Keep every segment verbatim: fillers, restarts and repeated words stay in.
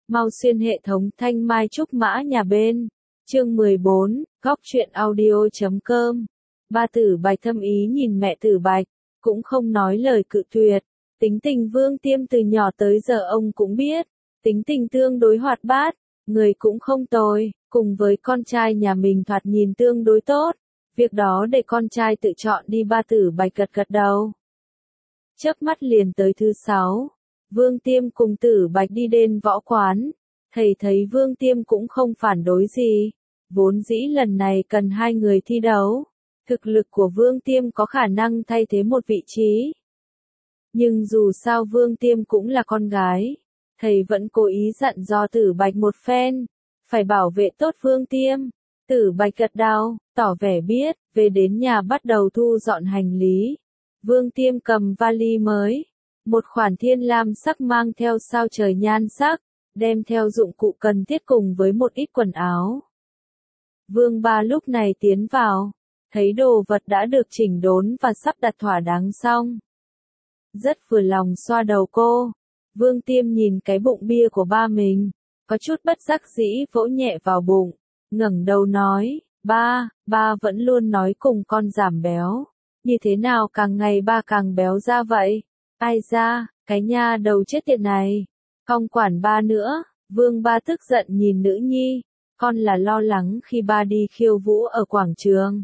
Mau xuyên hệ thống thanh mai trúc mã nhà bên. Chương mười bốn, góc truyện audio chấm com. Ba Tử Bạch thâm ý nhìn mẹ Tử Bạch, cũng không nói lời cự tuyệt. Tính tình Vương Tiêm từ nhỏ tới giờ ông cũng biết, tính tình tương đối hoạt bát, người cũng không tồi, cùng với con trai nhà mình thoạt nhìn tương đối tốt. Việc đó để con trai tự chọn đi. Ba Tử Bạch gật gật đầu. Chớp mắt liền tới thứ sáu, Vương Tiêm cùng Tử Bạch đi đến võ quán. Thầy thấy Vương Tiêm cũng không phản đối gì, vốn dĩ lần này cần hai người thi đấu. Thực lực của Vương Tiêm có khả năng thay thế một vị trí. Nhưng dù sao Vương Tiêm cũng là con gái, thầy vẫn cố ý dặn dò Tử Bạch một phen, phải bảo vệ tốt Vương Tiêm. Tử Bạch gật đầu, tỏ vẻ biết, về đến nhà bắt đầu thu dọn hành lý. Vương Tiêm cầm vali mới, một khoản thiên lam sắc mang theo sao trời nhan sắc, đem theo dụng cụ cần thiết cùng với một ít quần áo. Vương Ba lúc này tiến vào, thấy đồ vật đã được chỉnh đốn và sắp đặt thỏa đáng xong. Rất vừa lòng xoa đầu cô. Vương Tiêm nhìn cái bụng bia của ba mình, có chút bất đắc dĩ vỗ nhẹ vào bụng, ngẩng đầu nói, ba, ba vẫn luôn nói cùng con giảm béo. Như thế nào càng ngày ba càng béo ra vậy? Ai ra, cái nha đầu chết tiệt này. Không quản ba nữa. Vương Ba tức giận nhìn nữ nhi, con là lo lắng khi ba đi khiêu vũ ở quảng trường.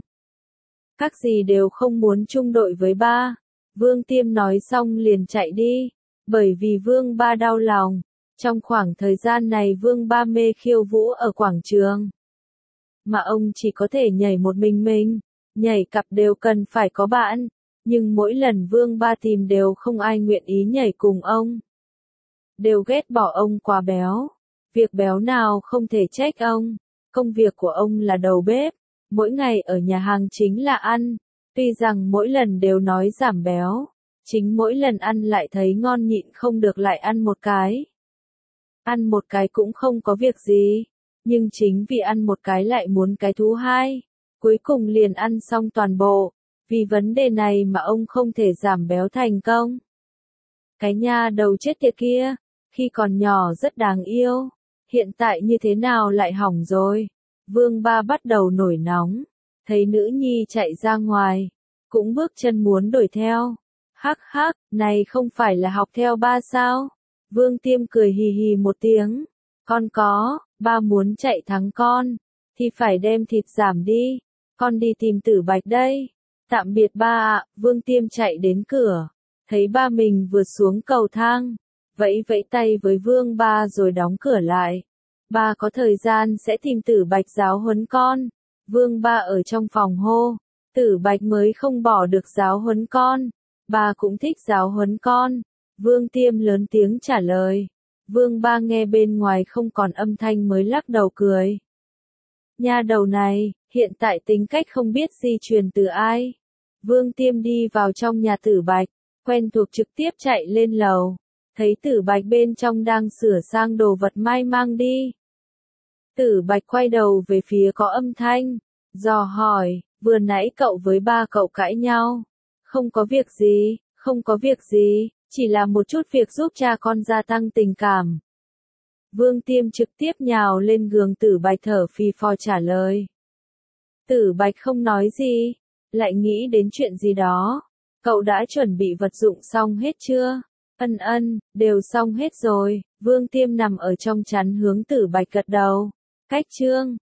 Các gì đều không muốn chung đội với ba. Vương Tiêm nói xong liền chạy đi, bởi vì Vương Ba đau lòng. Trong khoảng thời gian này Vương Ba mê khiêu vũ ở quảng trường, mà ông chỉ có thể nhảy một mình mình, nhảy cặp đều cần phải có bạn, nhưng mỗi lần Vương Ba tìm đều không ai nguyện ý nhảy cùng ông. Đều ghét bỏ ông quá béo. Việc béo nào không thể trách ông, công việc của ông là đầu bếp, mỗi ngày ở nhà hàng chính là ăn, tuy rằng mỗi lần đều nói giảm béo, chính mỗi lần ăn lại thấy ngon nhịn không được lại ăn một cái. Ăn một cái cũng không có việc gì, nhưng chính vì ăn một cái lại muốn cái thứ hai, cuối cùng liền ăn xong toàn bộ, vì vấn đề này mà ông không thể giảm béo thành công. Cái nha đầu chết tiệt kia, khi còn nhỏ rất đáng yêu, hiện tại như thế nào lại hỏng rồi. Vương Ba bắt đầu nổi nóng, thấy nữ nhi chạy ra ngoài, cũng bước chân muốn đuổi theo. Hắc hắc, này không phải là học theo ba sao? Vương Tiêm cười hì hì một tiếng, con có, ba muốn chạy thắng con, thì phải đem thịt giảm đi, con đi tìm Tử Bạch đây. Tạm biệt ba ạ. Vương Tiêm chạy đến cửa, thấy ba mình vừa xuống cầu thang, vẫy vẫy tay với Vương Ba rồi đóng cửa lại. Ba có thời gian sẽ tìm Tử Bạch giáo huấn con. Vương Ba ở trong phòng hô, Tử Bạch mới không bỏ được giáo huấn con, ba cũng thích giáo huấn con. Vương Tiêm lớn tiếng trả lời. Vương Ba nghe bên ngoài không còn âm thanh mới lắc đầu cười. Nha đầu này, hiện tại tính cách không biết di truyền từ ai. Vương Tiêm đi vào trong nhà Tử Bạch, quen thuộc trực tiếp chạy lên lầu, thấy Tử Bạch bên trong đang sửa sang đồ vật mai mang đi. Tử Bạch quay đầu về phía có âm thanh, dò hỏi, vừa nãy cậu với ba cậu cãi nhau. Không có việc gì, không có việc gì, chỉ là một chút việc giúp cha con gia tăng tình cảm. Vương Tiêm trực tiếp nhào lên giường Tử Bạch thở phì phò trả lời. Tử Bạch không nói gì, lại nghĩ đến chuyện gì đó. Cậu đã chuẩn bị vật dụng xong hết chưa? Ân ân, đều xong hết rồi. Vương Tiêm nằm ở trong chăn hướng Tử Bạch gật đầu. Cách chương